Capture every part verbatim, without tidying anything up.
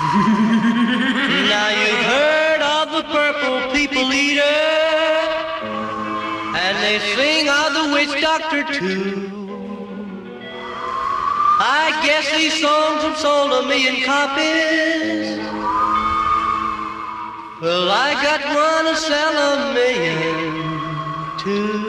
Now you've heard of the purple people eater, and they sing of the witch doctor too. I guess these songs have sold a million copies. Well, I got one to sell a million too.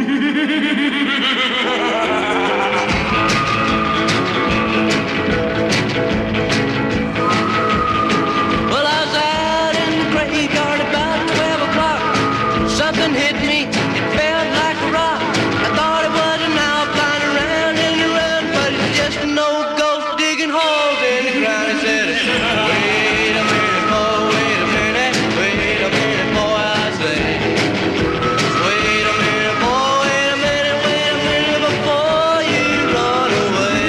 Well, I was out in the graveyard about twelve o'clock. Something hit me, it felt like a rock. I thought it was an owl flying around in the run, but it's just an old ghost digging holes in the ground. It said, wait a minute, boy, wait a minute, wait a minute, boy, I say. Wait a minute, boy, wait a minute, wait a minute before you run away.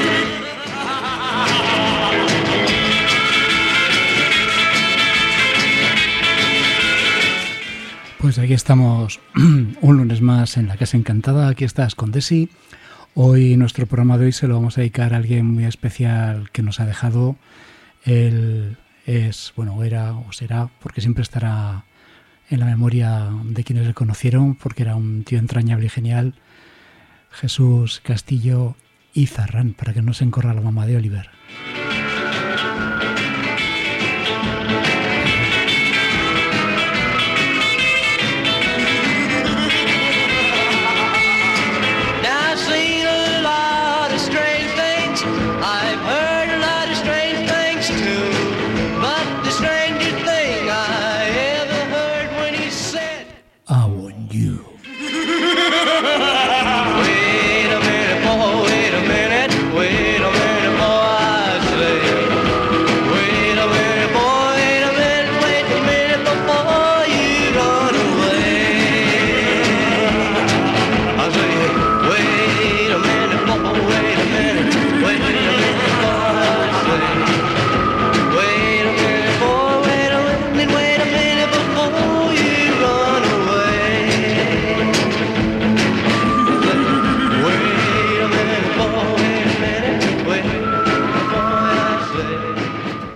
Pues aquí estamos un lunes más en La Casa Encantada. Aquí estás con Desi. Hoy nuestro programa de hoy se lo vamos a dedicar a alguien muy especial que nos ha dejado. Él es, bueno, era o será, porque siempre estará en la memoria de quienes le conocieron, porque era un tío entrañable y genial. Jesús Castillo Izarrán, para que no se encorra la mamá de Oliver. Now I've seen a lot of strange things, I've heard a lot of strange things too, but the strangest thing I ever heard when he said, I want you. wait a minute, boy, wait a minute, wait a minute, boy, I say. Wait a minute, boy, wait a minute, wait a minute before you run away. I say, wait a minute, boy, wait a minute, wait a minute, boy, I say. Wait a minute, boy, wait a minute, wait a minute before you run away. Wait a minute, boy, wait a minute, wait a minute, boy, I say.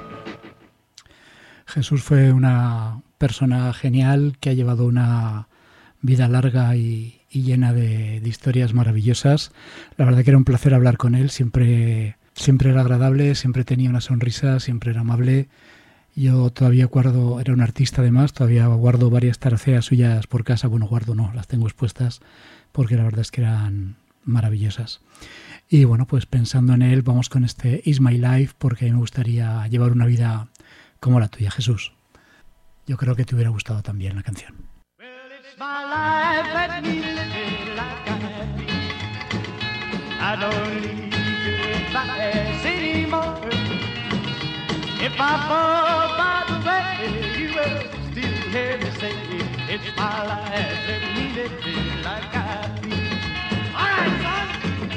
Jesús fue una persona genial que ha llevado una vida larga y, y llena de, de historias maravillosas. La verdad que era un placer hablar con él, siempre, siempre era agradable, siempre tenía una sonrisa, siempre era amable. Yo todavía guardo, era un artista además, todavía guardo varias taraceas suyas por casa. Bueno, guardo no, las tengo expuestas porque la verdad es que eran maravillosas. Y bueno, pues pensando en él, vamos con este Is My Life, porque a mí me gustaría llevar una vida como la tuya, Jesús. Yo creo que te hubiera gustado también la canción. Well, it's my life, let me live it like I be. I don't need to advise anymore. If I fall by the way, you will still hear me say, it's my life, let me live it like I be. All right, son.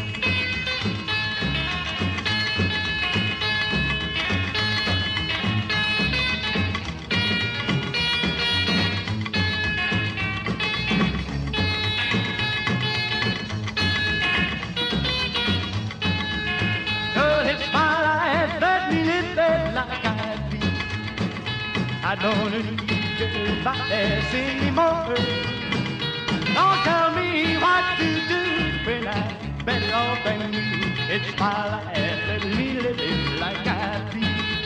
Well, it's my life, let me live it like I be. I don't need to advise anymore. Don't tell me what to do when I'm better off than you. It's my life, let me live it like I be.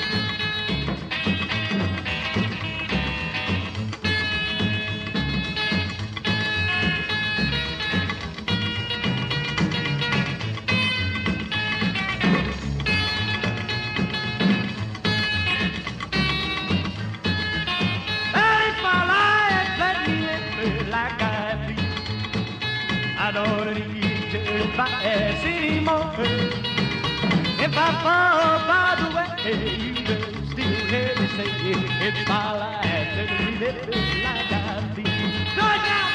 Well, it's my life, let me live it like I be. I don't need to advise anymore. If I fall by the way, you will still hear me say, it's my life, let me live it like I be. Do it now!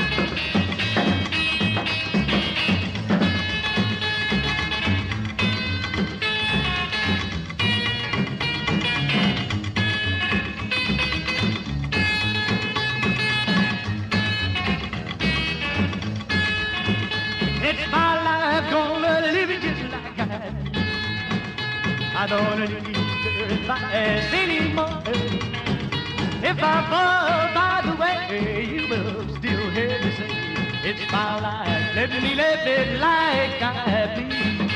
It's my life, gonna live it just like I do. I don't need if I ask anymore. If I fall by the way, you will still hear me say, it's my life, let me live it like I please.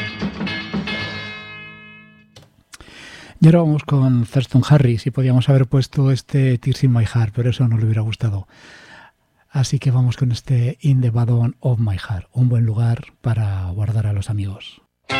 Y ahora vamos con Thurston Harris y podíamos haber puesto este Tears in My Heart, pero eso no le hubiera gustado. Así que vamos con este In the Bottom of My Heart, un buen lugar para guardar a los amigos.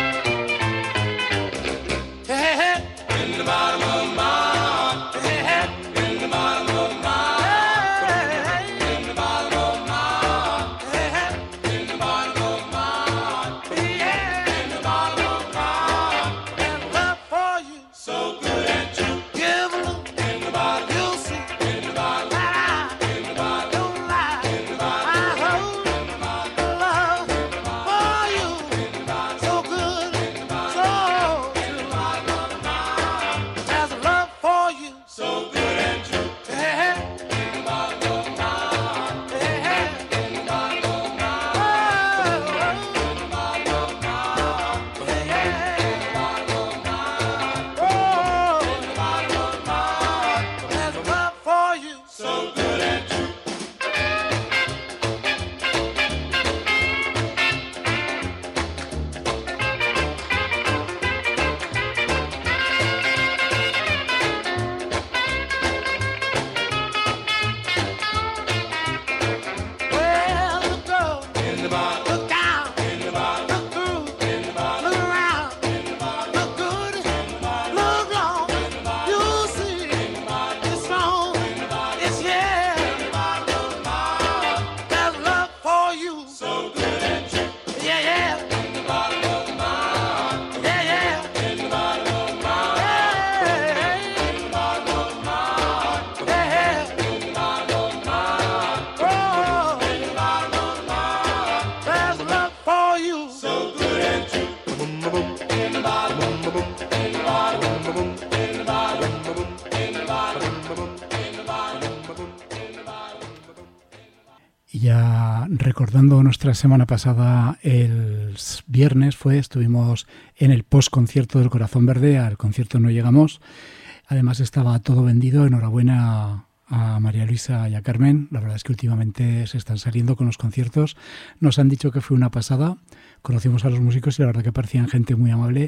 Ya recordando nuestra semana pasada, el viernes fue, estuvimos en el post-concierto del Corazón Verde, al concierto no llegamos, además estaba todo vendido, enhorabuena a María Luisa y a Carmen, la verdad es que últimamente se están saliendo con los conciertos, nos han dicho que fue una pasada, conocimos a los músicos y la verdad que parecían gente muy amable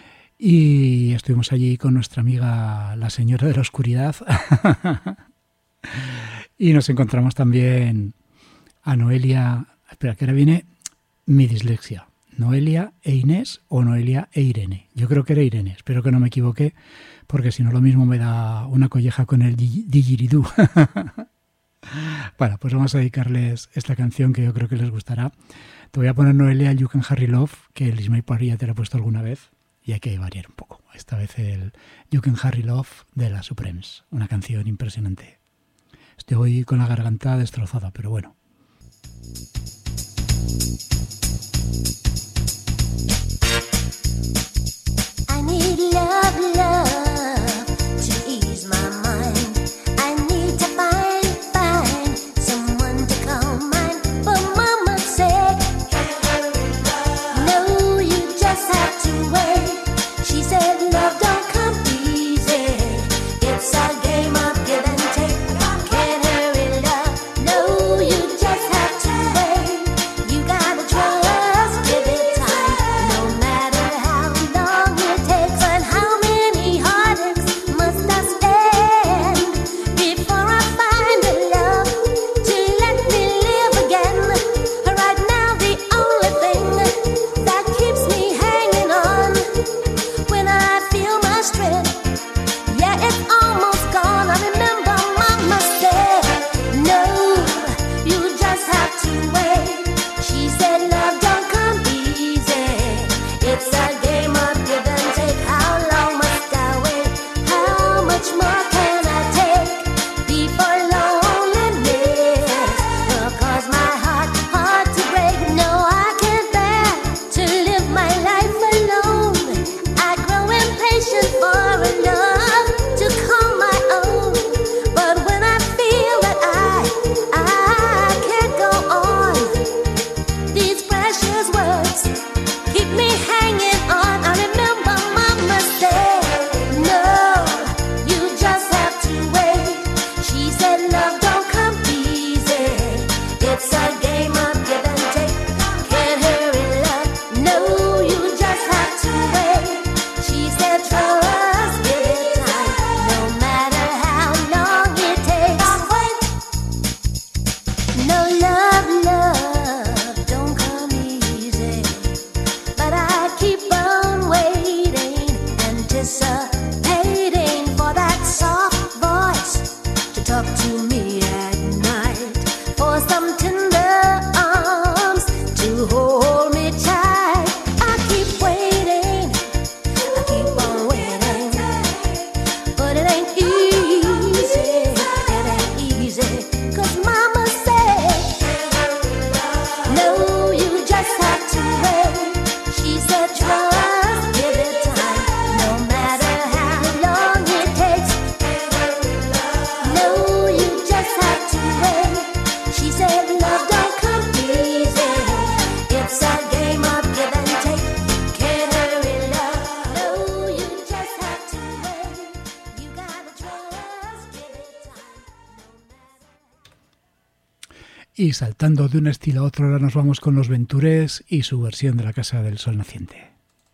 y estuvimos allí con nuestra amiga la señora de la oscuridad y nos encontramos también a Noelia, espera, que ahora viene mi dislexia, Noelia e Inés o Noelia e Irene. Yo creo que era Irene, espero que no me equivoqué, porque si no lo mismo me da una colleja con el digiridú. Bueno, pues vamos a dedicarles esta canción que yo creo que les gustará. Te voy a poner, Noelia, el You Can Hurry Love, que el Ismael Parry ya te lo ha puesto alguna vez, y hay que variar un poco. Esta vez el You Can Hurry Love de la Supremes, una canción impresionante. Estoy con la garganta destrozada, pero bueno. I need love, love to ease my mind. I need to find, find someone to call mine. For mama's sake, no, you just have to wait. She said love don't come easy. It's a game of give and take. Can't hurry love, no, you just have to wait. You gotta trust, give it time, no matter how long it takes and how anticipating for that soft voice to talk to me at night, for some tender arms to hold me tight. I keep waiting, I keep on waiting, but it ain't easy, it ain't easy, 'cause mama said, no, you just have to wait. She said, trust, give it time, no matter how long it takes. No, you just have to wait. She said, love don't come easy. It's a game of give and take. Can't hurry love. No, you just have to wait. You gotta trust, give it time, no matter. Y saltando de un estilo a otro, ahora nos vamos con los Ventures y su versión de La Casa del Sol Naciente.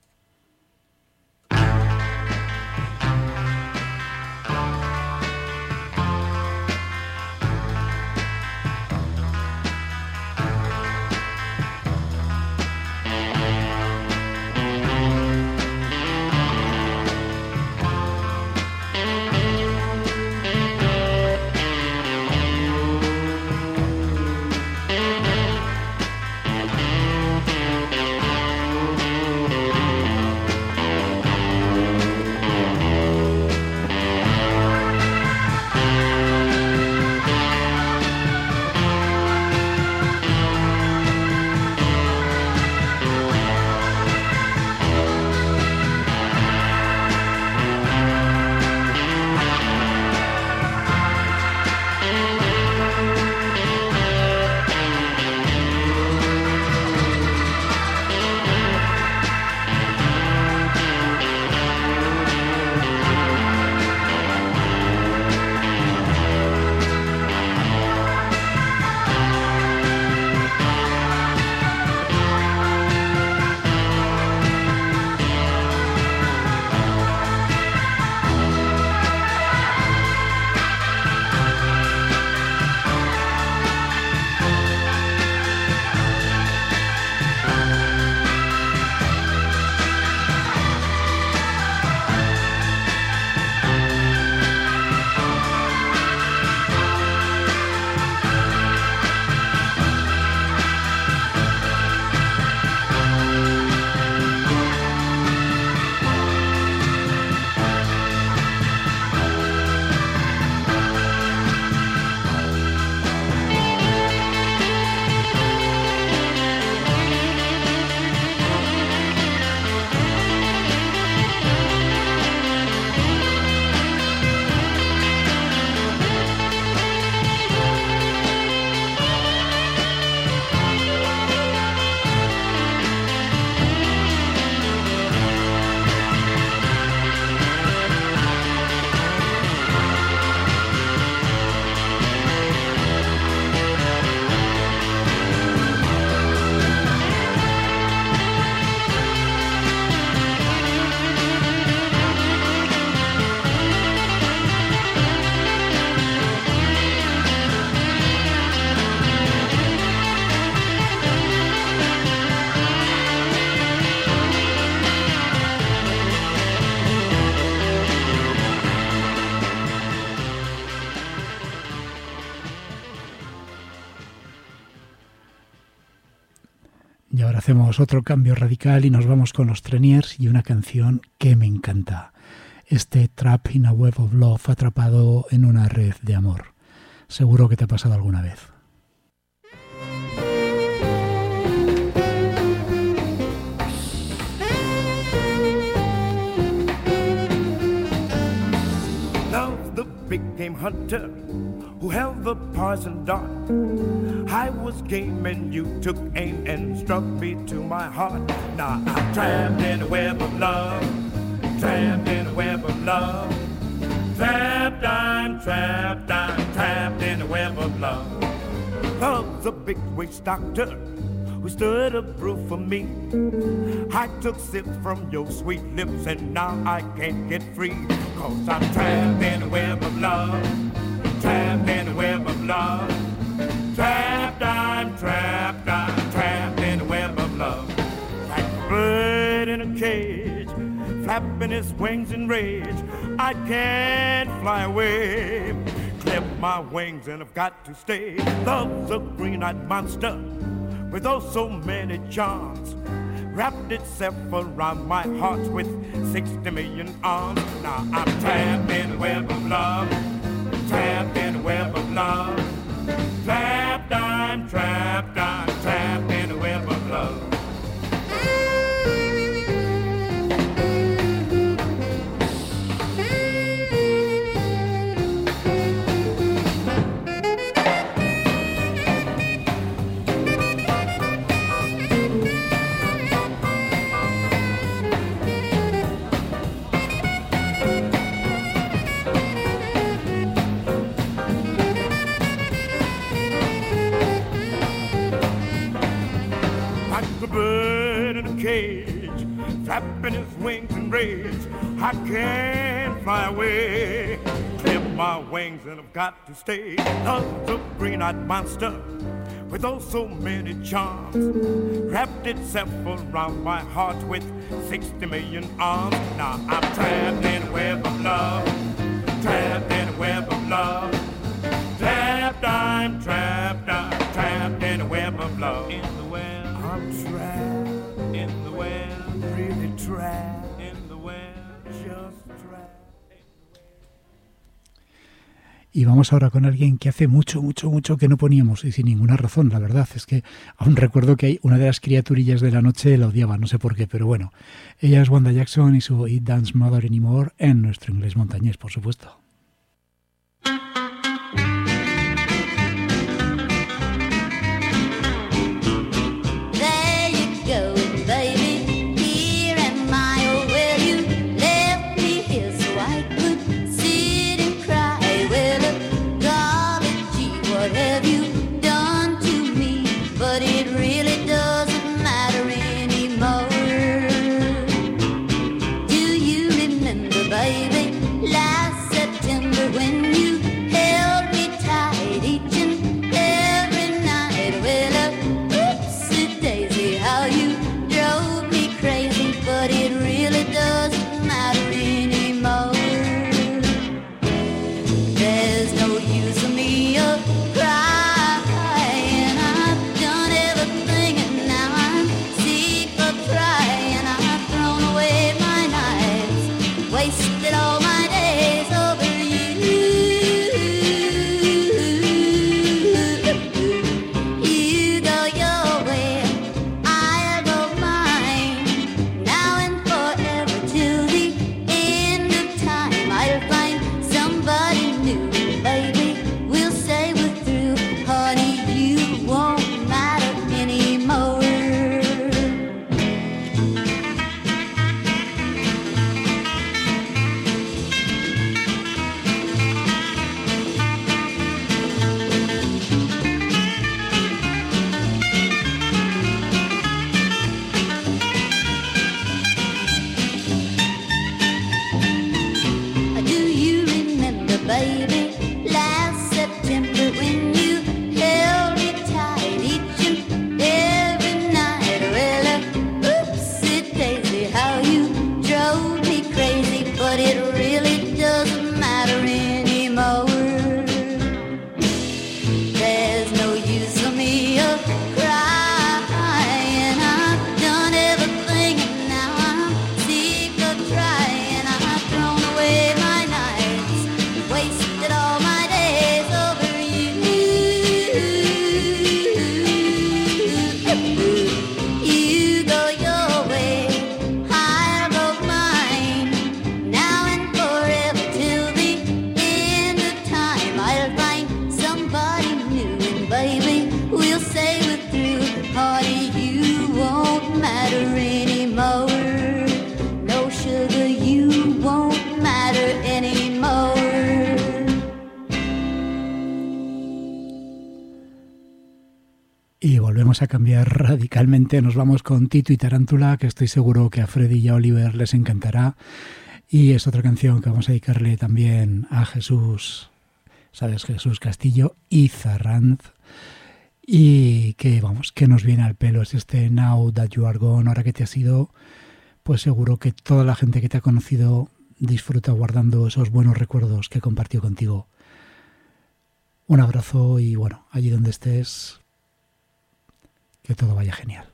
Y ahora hacemos otro cambio radical y nos vamos con los Treniers y una canción que me encanta. Este Trap in a Web of Love, atrapado en una red de amor. Seguro que te ha pasado alguna vez. Love the big game hunter who held the poison dart. I was game and you took aim and struck me to my heart. Now I'm trapped in a web of love, trapped in a web of love. Trapped, I'm trapped, I'm trapped in a web of love. Love's a big waist doctor who stood up proof for me. I took sips from your sweet lips and now I can't get free. Cause I'm trapped in a web of love, trapped in a web of love. Trapped, I'm trapped, I'm trapped in a web of love. Like a bird in a cage, flapping his wings in rage. I can't fly away. Clip my wings and I've got to stay. Love's a green-eyed monster with oh so many charms. Wrapped itself around my heart with sixty million arms. Now I'm trapped in a web of love. Trapped in a web of love. Trapped, I'm trapped, I'm trapped in a web of love. Cage, flapping his wings in rage. I can't fly away. Clip my wings and I've got to stay. Love's a green-eyed monster with oh so many charms. Wrapped itself around my heart with sixty million arms. Now I'm trapped in a web of love. Trapped in a web of love. Trapped, I'm trapped, I'm trapped in a web of love. In the web, I'm trapped. In the web, really trapped. In the web, just trapped. Y vamos ahora con alguien que hace mucho, mucho, mucho que no poníamos y sin ninguna razón, la verdad. Es que aún recuerdo que hay una de las criaturillas de la noche la odiaba, no sé por qué, pero bueno. Ella es Wanda Jackson y su It Dance Mother Anymore en nuestro inglés montañés, por supuesto. Y volvemos a cambiar radicalmente. Nos vamos con Tito y Tarántula, que estoy seguro que a Freddy y a Oliver les encantará. Y es otra canción que vamos a dedicarle también a Jesús, ¿sabes? Jesús Castillo y Zarranz. Y que, vamos, que nos viene al pelo. Es este Now That You Are Gone, ahora que te has ido, pues seguro que toda la gente que te ha conocido disfruta guardando esos buenos recuerdos que compartió contigo. Un abrazo y bueno, allí donde estés, que todo vaya genial.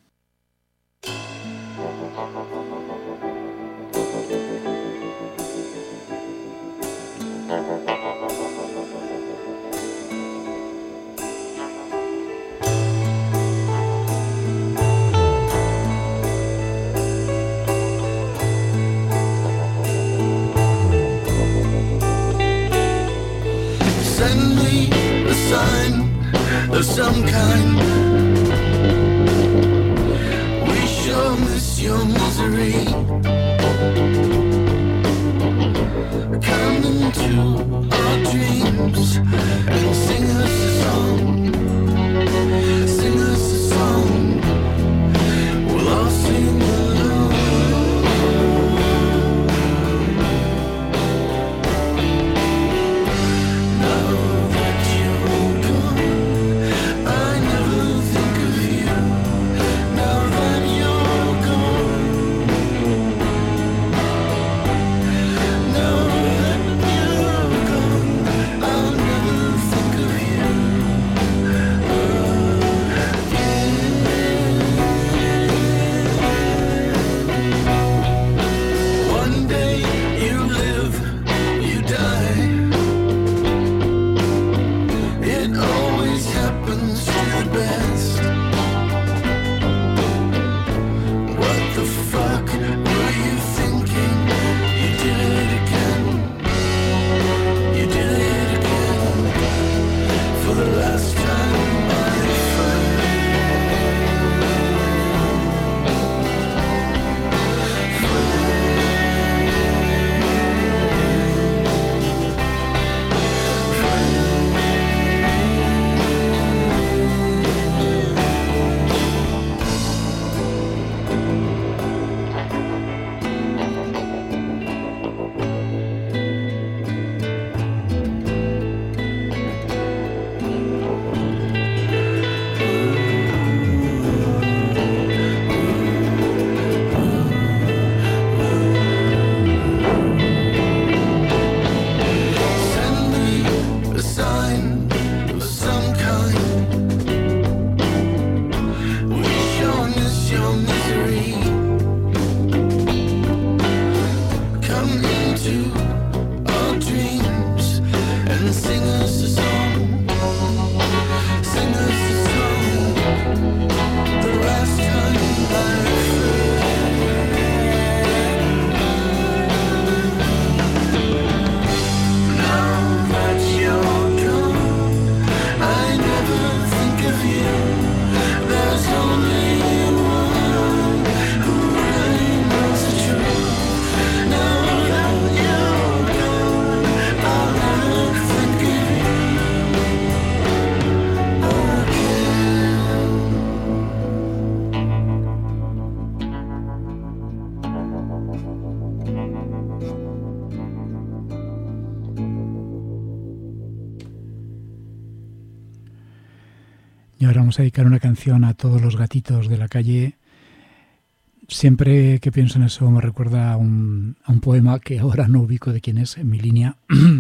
Send me a sign of some kind. We shall miss your misery. Come into our dreams and sing us a song. Sing us a song. We'll all sing along. Y ahora vamos a dedicar una canción a todos los gatitos de la calle. Siempre que pienso en eso me recuerda a un, a un poema que ahora no ubico de quién es en mi línea,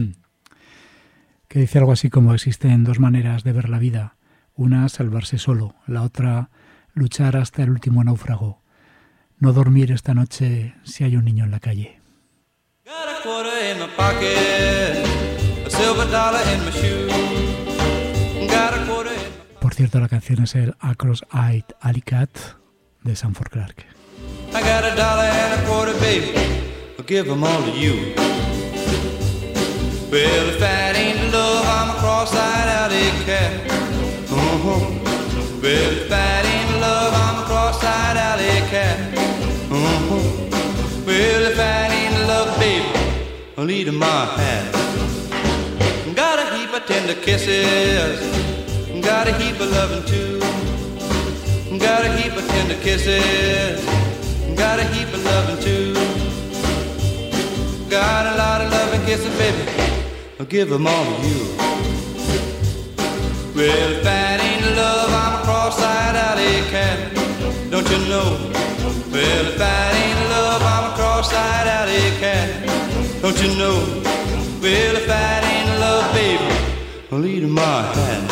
que dice algo así como: existen dos maneras de ver la vida. Una, salvarse solo. La otra, luchar hasta el último náufrago. No dormir esta noche si hay un niño en la calle. Got a quarter in my pocket, a silver dollar in my shoe. Got a quarter in my... Por cierto, la canción es el Across-Eyed Alley Cat de Sanford Clarke. I got a dollar and a quarter, baby, I'll give them all to you. Well, if that ain't love, I'm a cross-eyed alley cat. Uh-huh. Well, if that ain't love, I'm a cross-eyed alley cat. Uh-huh. Well, if that ain't love, baby, I'll eat in my hat. Got a heap of tender kisses, got a heap of loving too. Got a heap of tender kisses, got a heap of loving too. Got a lot of loving kisses, baby, I'll give them all to you. Well, if that ain't love, I'm a cross-eyed alley cat. Don't you know? Well, if that ain't love, I'm a cross-eyed alley cat. Don't you know? Well, if that ain't love, baby, I'll eat my hat.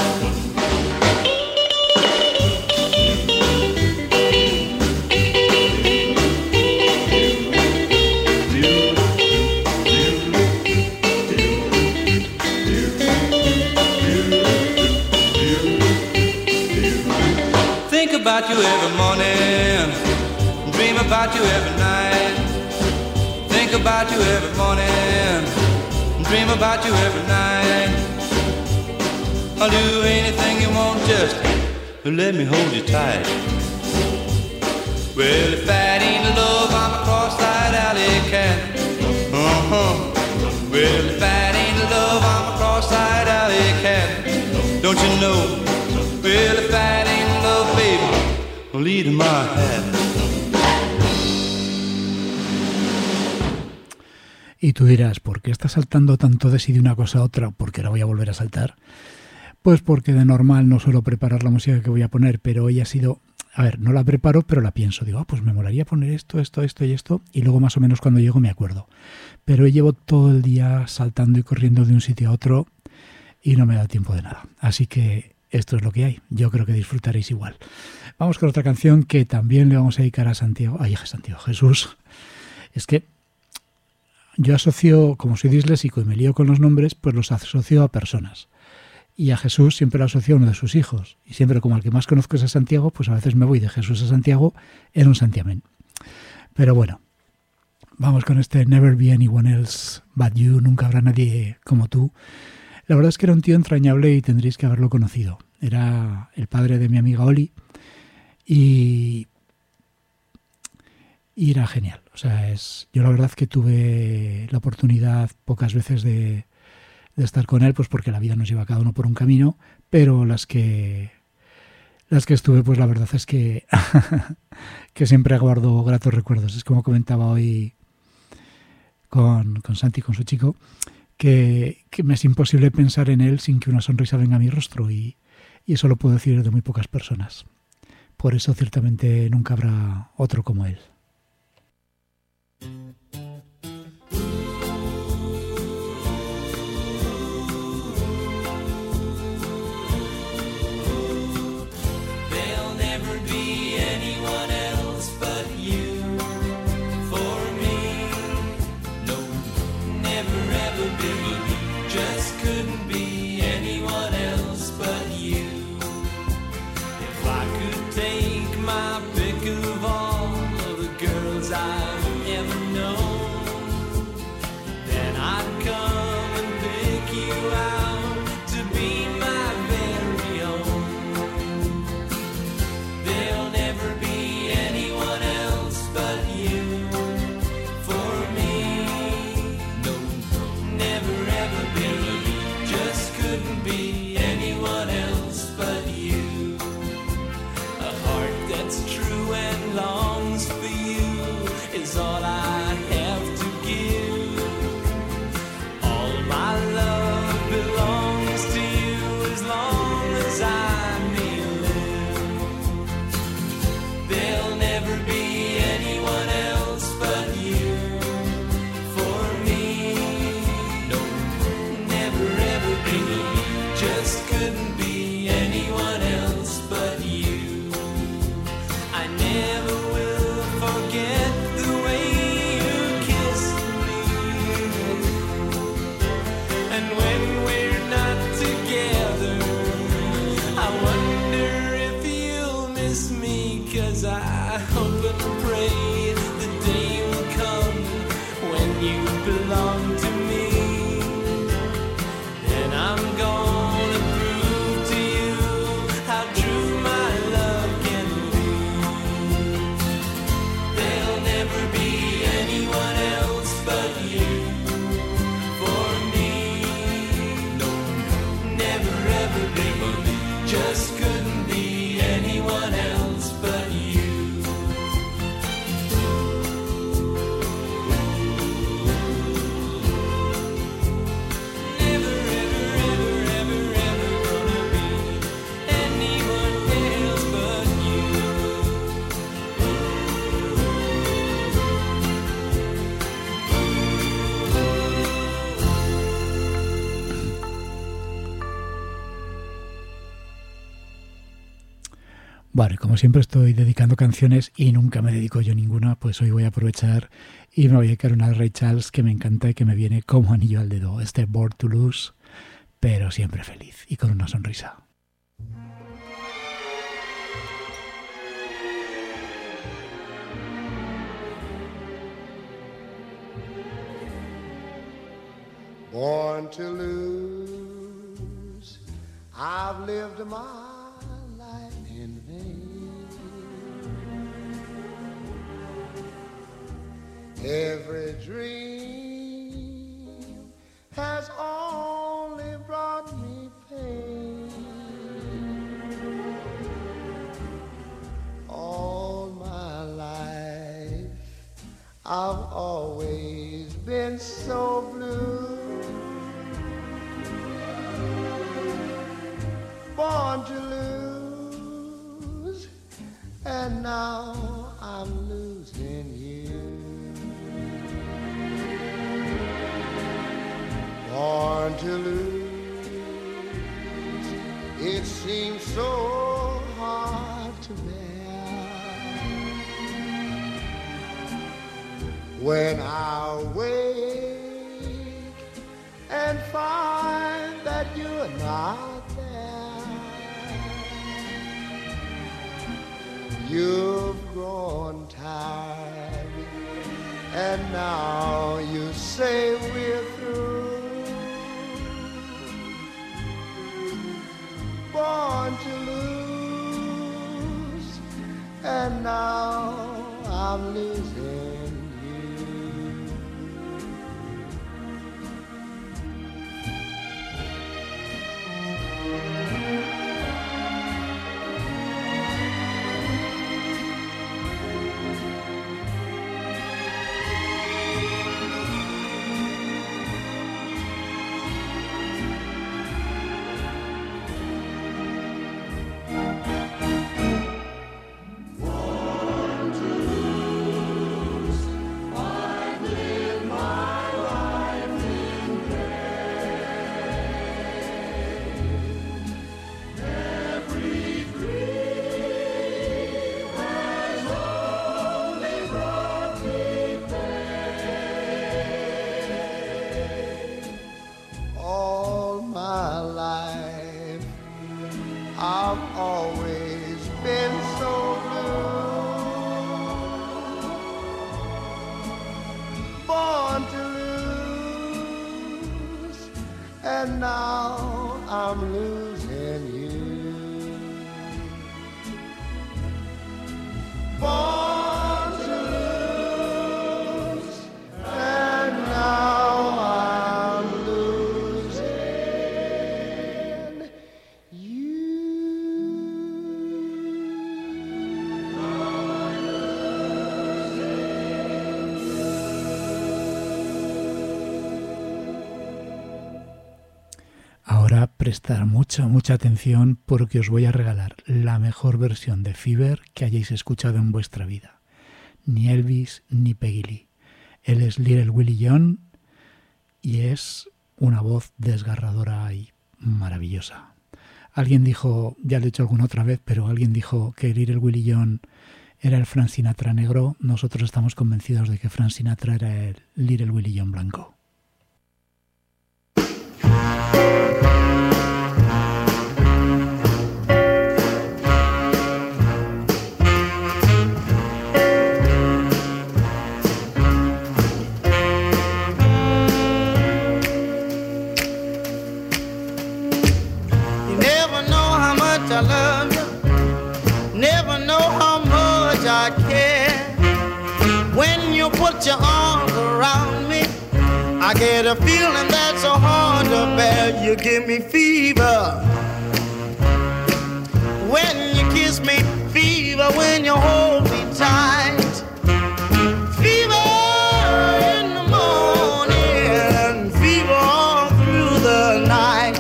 Think about you every morning, dream about you every night. Think about you every morning, dream about you every night. I'll do anything you want, just let me hold you tight. Well, if that ain't love, I'm a cross-eyed alley cat. Uh-huh. Well, if that ain't love, I'm a cross-eyed alley cat. Don't you know? Well, if that ain't love, baby, I'll eat my hat. Y tú dirás, ¿por qué estás saltando tanto de si de una cosa a otra? ¿Por qué la voy a volver a saltar? Pues porque de normal no suelo preparar la música que voy a poner, pero hoy ha sido... A ver, no la preparo, pero la pienso. Digo, ah, pues me molaría poner esto, esto, esto y esto, y luego más o menos cuando llego me acuerdo. Pero hoy llevo todo el día saltando y corriendo de un sitio a otro y no me da tiempo de nada. Así que esto es lo que hay. Yo creo que disfrutaréis igual. Vamos con otra canción que también le vamos a dedicar a Santiago. Ay, a Santiago, Jesús. Es que yo asocio, como soy disléxico y me lío con los nombres, pues los asocio a personas. Y a Jesús siempre lo asocio a uno de sus hijos. Y siempre como al que más conozco es a Santiago, pues a veces me voy de Jesús a Santiago en un santiamén. Pero bueno, vamos con este Never Be Anyone Else But You, nunca habrá nadie como tú. La verdad es que era un tío entrañable y tendréis que haberlo conocido. Era el padre de mi amiga Oli y, y era genial. O sea, es, yo la verdad que tuve la oportunidad pocas veces de, de estar con él, pues porque la vida nos lleva cada uno por un camino, pero las que las que estuve, pues la verdad es que, que siempre guardo gratos recuerdos. Es como comentaba hoy con, con Santi, con su chico, que, que me es imposible pensar en él sin que una sonrisa venga a mi rostro, y, y eso lo puedo decir de muy pocas personas. Por eso ciertamente nunca habrá otro como él. Just Vale, como siempre estoy dedicando canciones y nunca me dedico yo ninguna, pues hoy voy a aprovechar y me voy a dedicar una de Ray Charles que me encanta y que me viene como anillo al dedo. Este Born to Lose, pero siempre feliz y con una sonrisa. Born to lose, I've lived my life in vain. Every dream has only brought me pain. All my life I've always been so blue. Born to lose, and now I'm losing you. Born to lose, it seems so hard to bear. When I wake and find that you're not there, you've grown tired, and now you say we're through. Born to lose, and now I'm losing you. And now I'm losing you. Born to lose, and now I'm losing you. Ahora prestar mucha, mucha atención porque os voy a regalar la mejor versión de Fever que hayáis escuchado en vuestra vida. Ni Elvis ni Peggy Lee. Él es Little Willie John y es una voz desgarradora y maravillosa. Alguien dijo, ya lo he dicho alguna otra vez, pero alguien dijo que Little Willie John era el Frank Sinatra negro. Nosotros estamos convencidos de que Frank Sinatra era el Little Willie John blanco. I love you, never know how much I care. When you put your arms around me, I get a feeling that's so hard to bear. You give me fever when you kiss me, fever when you hold me tight, fever in the morning, fever all through the night.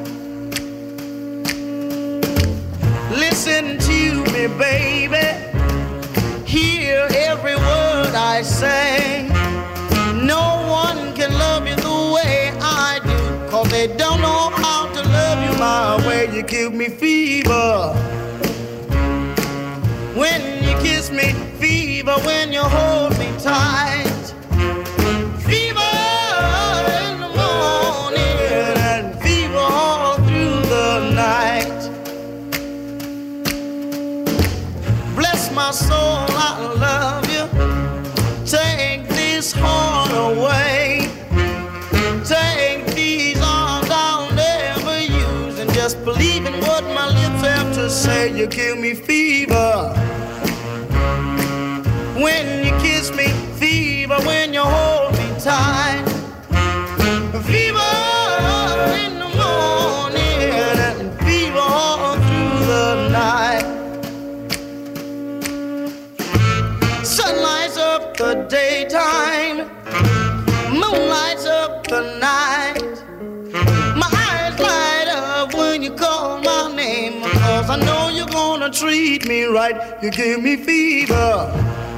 Listen to me, baby, hear every word I say. No one can love you the way I do, 'cause they don't know how to love you my way. You give me fever when you kiss me, fever when you hold me tight, fever in the morning and fever all through the night. Bless my soul, I love you. Take this heart away. Take these arms I'll never use, and just believe in what my lips have to say. You give me fever when you kiss me, fever when you hold me tight, fever in the morning and fever all through the night. Sun lights up the daytime, moon lights up the night. My eyes light up when you call my name, because I know you're gonna treat me right. You give me fever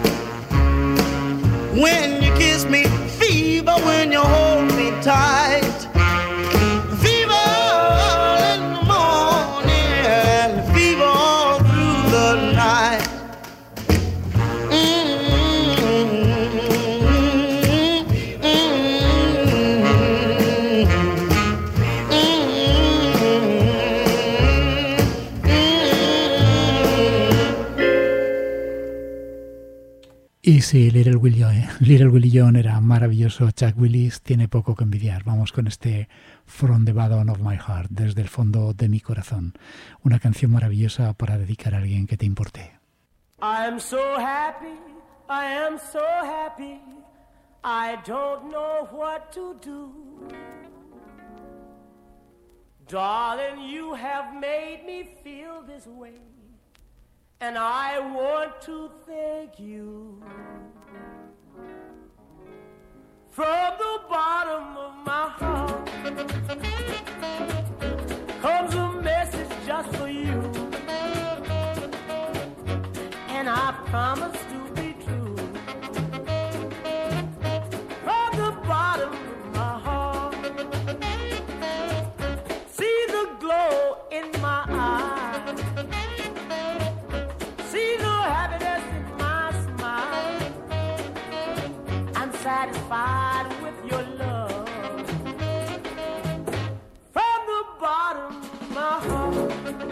when you kiss me, fever when you hold me tight, fever in the morning and fever all through the night. Y sí, Little Willie, eh, Little Willie John era maravilloso. Chuck Willis tiene poco que envidiar. Vamos con este From the Bottom of My Heart, desde el fondo de mi corazón. Una canción maravillosa para dedicar a alguien que te importe. I am so happy, I am so happy, I don't know what to do. Darling, you have made me feel this way, and I want to thank you. From the bottom of my heart comes a message just for you, and I promise to be true. From the bottom of my heart, see the glow in my eyes, see the happiness in my smile. I'm satisfied with your love. From the bottom of my heart.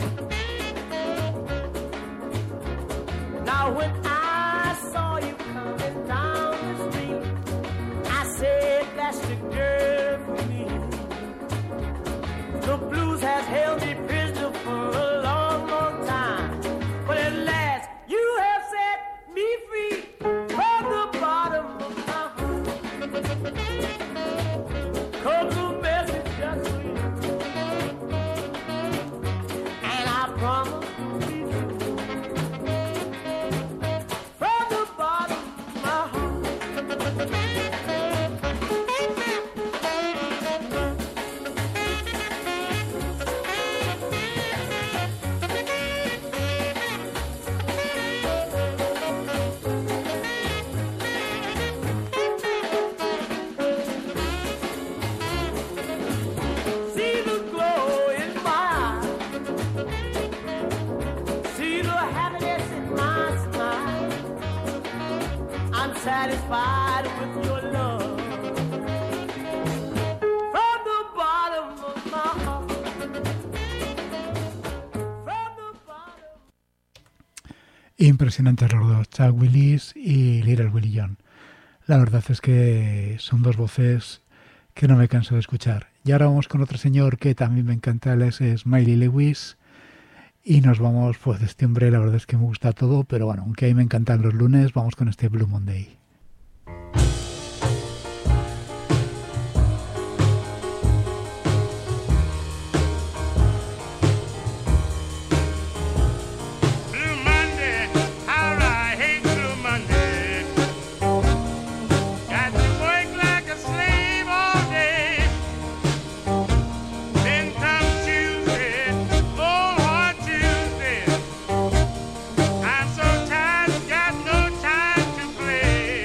Now when I saw you coming down the street, I said that's the girl for me. The blues has held me prisoner for a long, long time, but at last you have set me free. From the bottom of my heart comes a message just for you, and I promise to be true. From the bottom of my heart. See the glow in my eyes, see the happiness in my smile. I'm satisfied with your love. From the bottom of my heart, from the bottom. Impresionantes los dos, Chuck Willis y Little Willie John. La verdad es que son dos voces que no me canso de escuchar. Y ahora vamos con otro señor que también me encanta, él es Smiley Lewis. Y nos vamos, pues de este hombre la verdad es que me gusta todo, pero bueno, aunque a mí me encantan los lunes, vamos con este Blue Monday. Blue Monday, how I hate Blue Monday. Got to work like a slave all day. Then comes Tuesday, oh hard Tuesday. I'm so tired, got no time to play.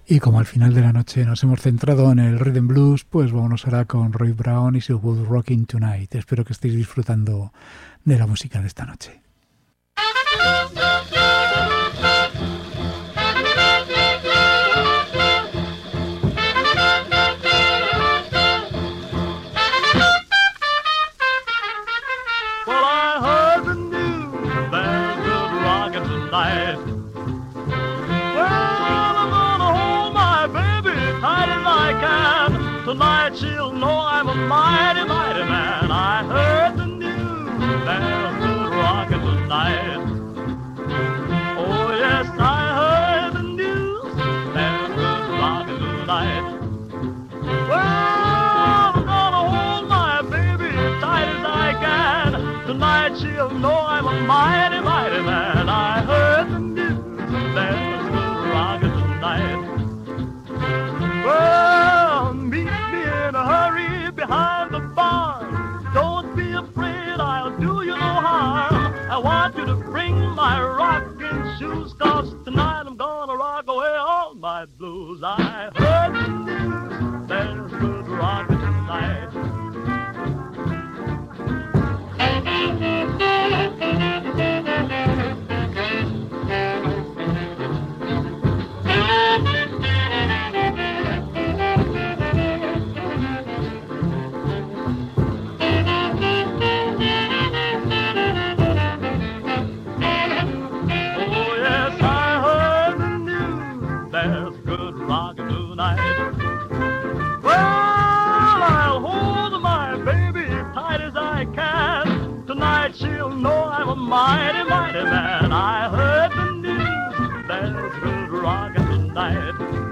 Y como al final de la noche nos hemos centrado en el rhythm blues, pues vámonos ahora con Roy Brown y su Good Rockin' Tonight. Espero que estéis disfrutando de la música de esta noche. Well, I heard the news, there's good rockin' tonight. Well, I'm gonna hold my baby tight as I can. Tonight she'll know I'm a mighty, mighty man. I heard the news, there's good rockin' tonight. Oh, yes, I heard the news, there's good rockin' tonight. Well, I'm gonna hold my baby tight as I can. Tonight she'll know I'm a mighty, mighty man. I heard the news, there's good rockin' tonight. Well, meet me in a hurry behind the barn. Don't be afraid, I'll do you no harm. I want you to bring my rocking shoes, 'cause tonight I'm gonna rock away all my blues. I heard the news, there's good rockin' tonight. She'll know I'm a mighty, mighty man. I heard the news, there's good rockin' tonight.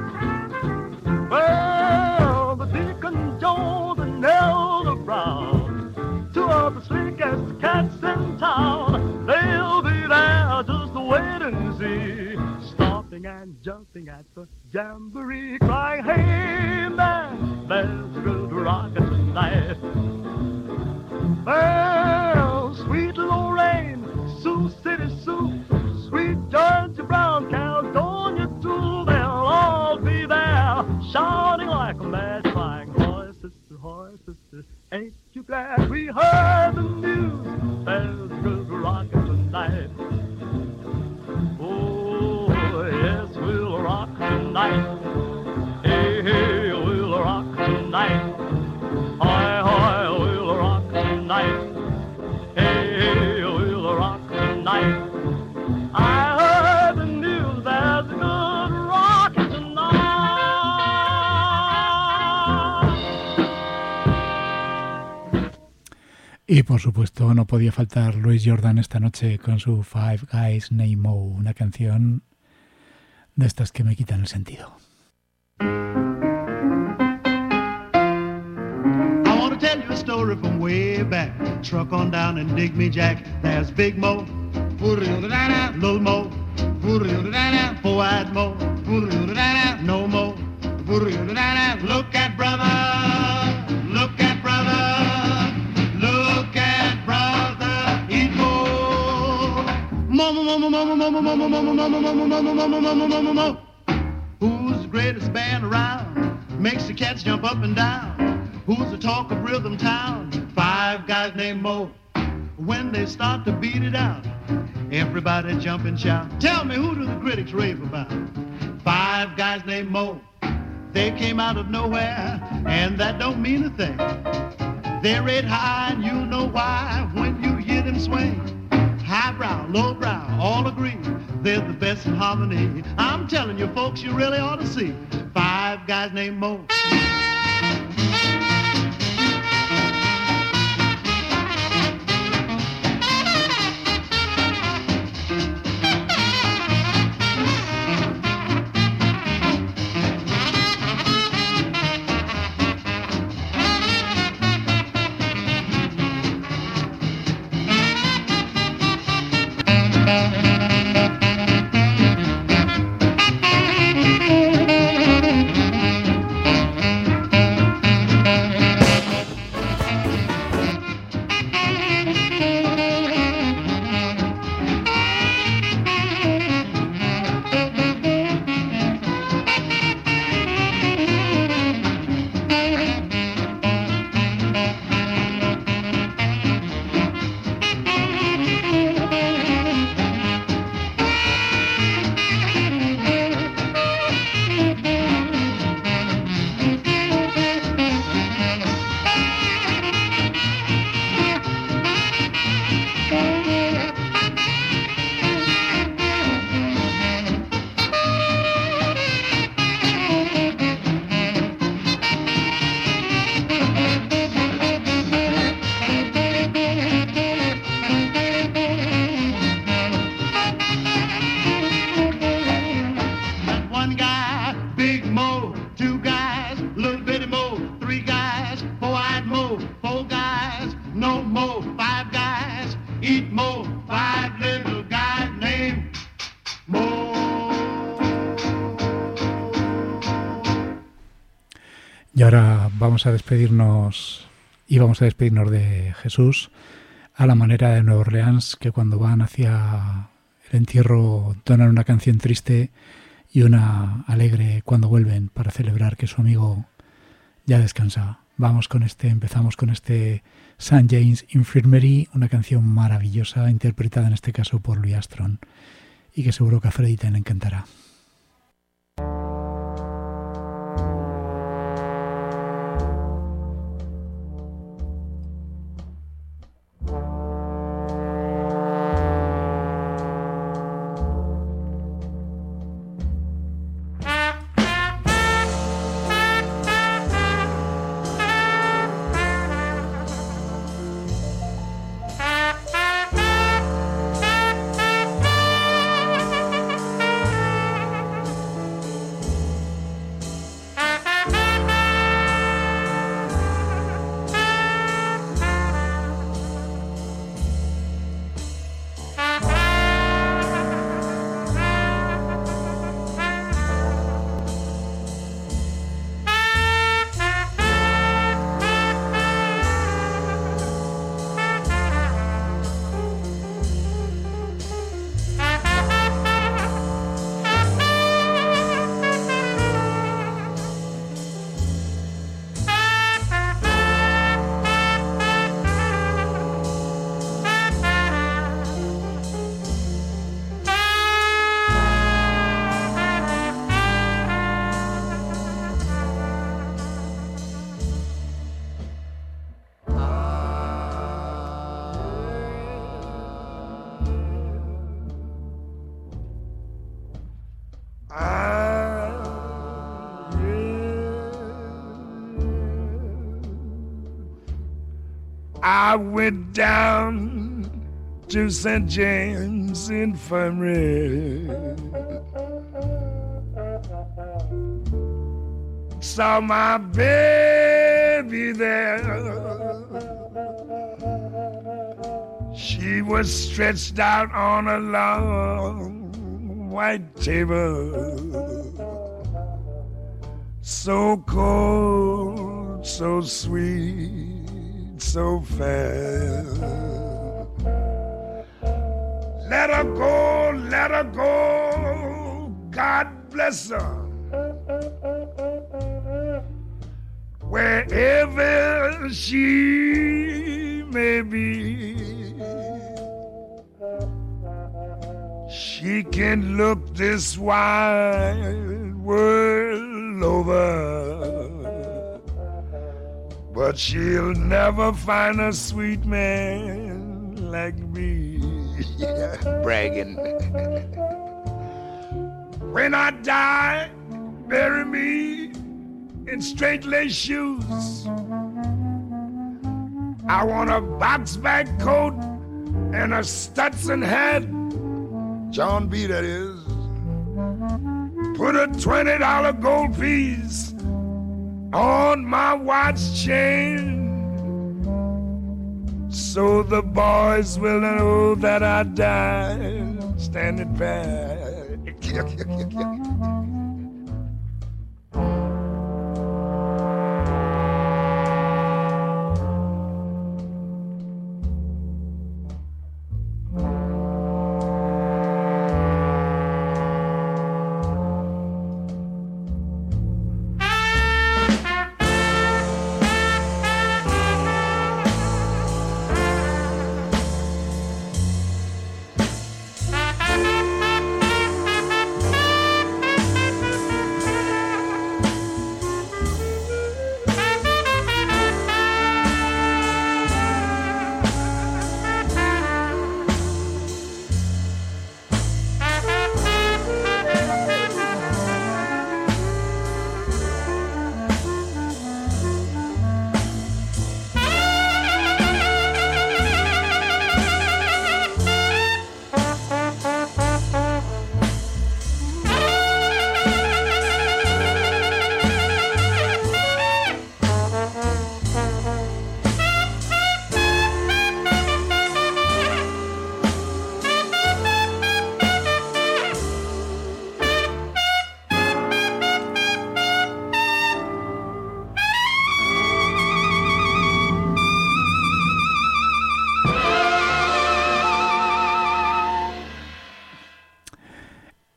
Well, the Deacon Jones and Elder Brown, two of the slickest cats in town, they'll be there just to wait and see, stomping and jumping at the jamboree, crying, hey man, there's good rockin' tonight. Well, sweet Lorraine, Sioux City Sue, sweet Georgia Brown, Caledonia too, they'll all be there, shouting like a mad crying, hoy sister, hoy sister, ain't you glad we heard the news, there's good rockin' tonight. Oh, yes, we'll rock tonight, hey, hey, we'll rock tonight, hoy, hoy, we'll rock tonight. Hey, hey, we'll rock tonight. I heard the news, there's good rockin' tonight. Y por supuesto no podía faltar Louis Jordan esta noche con su Five Guys Named Moe, una canción de estas que me quitan el sentido. Tell you a story from way back. Truck on down and dig me, Jack. There's Big Mo, Little Mo, Four-Eyed Mo, No Mo. Look at brother, look at brother, look at brother Emo. Mo, mo, mo, mo, mo, mo, mo, mo, mo, mo, mo, mo, mo, mo, mo, mo, mo, mo, mo. Who's the greatest band around? Makes the cats jump up and down. Who's the talk of Rhythm Town? Five guys named Mo. When they start to beat it out, everybody jump and shout. Tell me, who do the critics rave about? Five guys named Mo. They came out of nowhere, and that don't mean a thing. They rate high, and you'll know why when you hear them swing. Highbrow, lowbrow, all agree they're the best in harmony. I'm telling you, folks, you really ought to see Five guys named Mo. white little guy named Mo. Y ahora vamos a despedirnos y vamos a despedirnos de Jesús a la manera de Nueva Orleans, que cuando van hacia el entierro donan una canción triste y una alegre cuando vuelven para celebrar que su amigo ya descansa. Vamos con este, empezamos con este Saint James Infirmary, una canción maravillosa interpretada en este caso por Louis Armstrong y que seguro que a Freddy le encantará. I went down to Saint James Infirmary, saw my baby there. She was stretched out on a long white table, so cold, so sweet, so fair. Let her go, let her go, God bless her. Wherever she may be, she can look this wide world over, but she'll never find a sweet man like me. Bragging. When I die, bury me in straight lace shoes. I want a box bag coat and a Stetson hat, John B. that is. Put a twenty dollar gold piece on my watch chain, so the boys will know that I died standing back.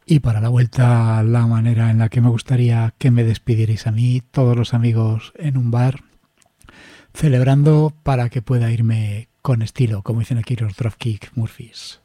Y para la vuelta, la manera en la que me gustaría que me despidierais a mí, todos los amigos en un bar, celebrando para que pueda irme con estilo, como dicen aquí los Dropkick Murphys.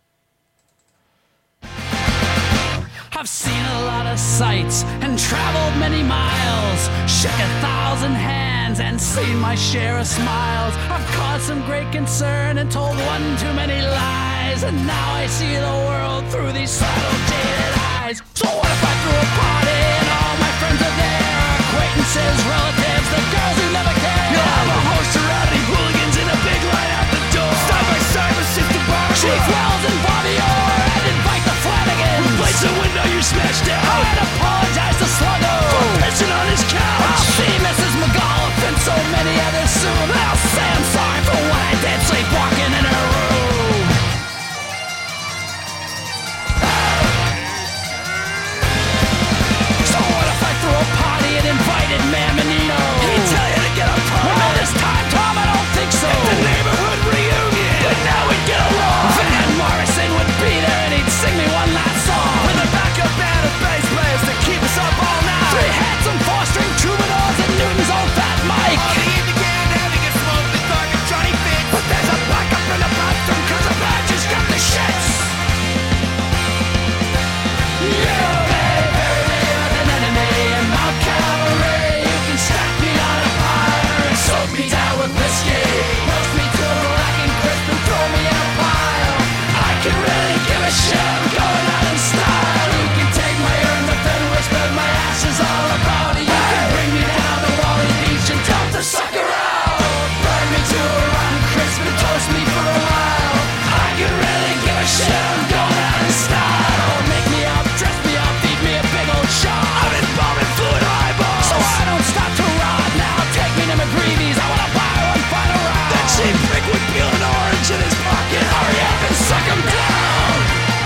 I've seen a lot of sights and traveled many miles, shook a thousand hands and seen my share of smiles. I've caused some great concern and told one too many lies, and now I see the world through these subtle jaded eyes. So what if I threw a party and all my friends are there, acquaintances, relatives, the girls who never care? You'll have a host of rowdy hooligans in a big line out the door, side by side with Sister Barbara, Chief Wells and Bobby Orr, and invite the Flanagans. Replace the window you smashed down, I'd apologize to Sluggo for pissing on his couch. I'll see Missus McAuliffe and so many others soon. I'll say I'm sorry for what I did sleepwalking in her room. So what if I threw a party and invited Mammonino? He'd tell you to get a permit. Well, this time, Tom, I don't think so. At the neighborhood reunion, but now we'd get along. Van Morrison would be there and he'd sing me one last song, with a backup band of bass players to keep us up all night. Three handsome four-string troubadours and Newton's old fat Mike. All the Indiana having a smoke with Thug and Johnny Fitz. But there's a backup in the bathroom cause the band just got the shits. You may bury me with an enemy in Mount Calvary. You can stack me on a pyre and soak me down with whiskey. Roast me to a black and crisp and throw me in a pile. I can really give a shit, I'm going out in style. You can take my urn but then whisper my ashes all about it. You can bring me down to Wally Beach and dump the sucker out. Burn me to a rotten crisp and toast me for a while. I can really give a shit, I'm going out in style. Make me up, dress me up, feed me a big old shot. I'm embalming fluid eyeballs, so I don't stop to rot. Now take me to McGreevy's, I wanna buy one final round. That cheap prick would peel an orange in his pocket. Hurry up and suck him down.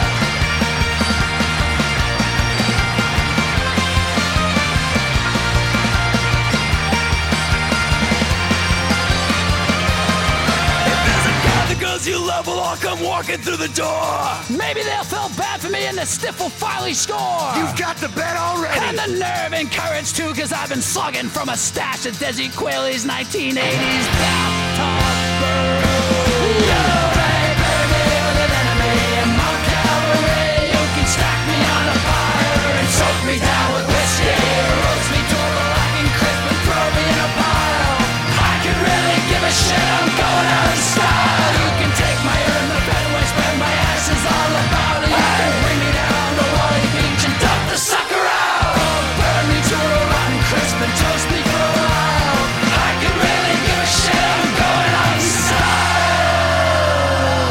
You love will all come walking through the door. Maybe they'll feel bad for me and the stiff will finally score. You've got the bet already. And the nerve and courage too, cause I've been slugging from a stash at Desi Quayle's nineteen eighties bathtub brew. You may bury me with an enemy in Mount Calvary. You can stack me on a fire and choke me down with whiskey. Roast me to a black and crisp and throw me in a pile. I can really give a shit, I'm going out in style. You can take my urn, the Fenway, spread my ashes all about it. You can bring me down to Wally Beach and dump the sucker out. Burn me to a rotten crisp and toast me for a while. I can really give a shit, I'm going out in style.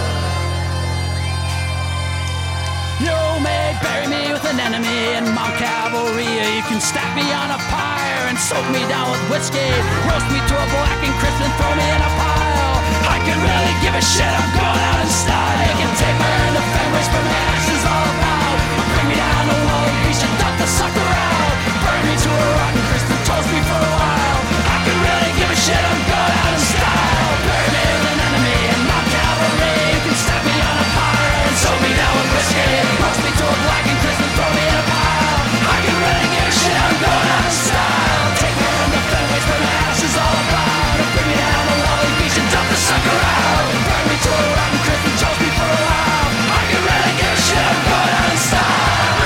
You may bury me with an enemy in Mount Calvary. You can stack me on a pyre and soak me down with whiskey. Roast me to a black and crisp and throw me in a pile. I can really give a shit, I'm going out in style. You can take my urn, the Fenway, spread my ashes all about. Bring me down to Wally Beach and dump the sucker out. Burn me to a rotten crisp and toast me for a while. I can really give a shit, I'm going out in style. Bury me with an enemy in Mount Calvary. You can stack me on a pyre and soak me down with whiskey. Roast me to a black and crisp and throw me in a pile. I can really give a shit, I'm going out in style. Take me from the Fenway, spread my ashes all about. Bring me down to Wally Beach and dump the sucker out. Burn me to a rotten crisp and toast me for a while. I can really give a shit, I'm going out in style.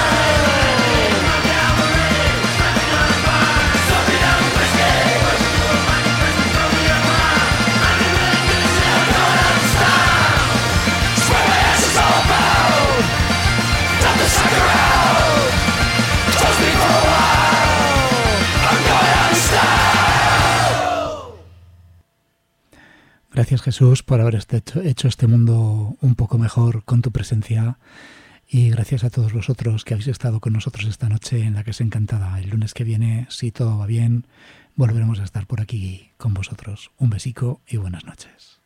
Gracias, Jesús, por haber hecho, hecho este mundo un poco mejor con tu presencia, y gracias a todos vosotros que habéis estado con nosotros esta noche en la que es encantada. El lunes que viene, si todo va bien, volveremos a estar por aquí con vosotros. Un besico y buenas noches.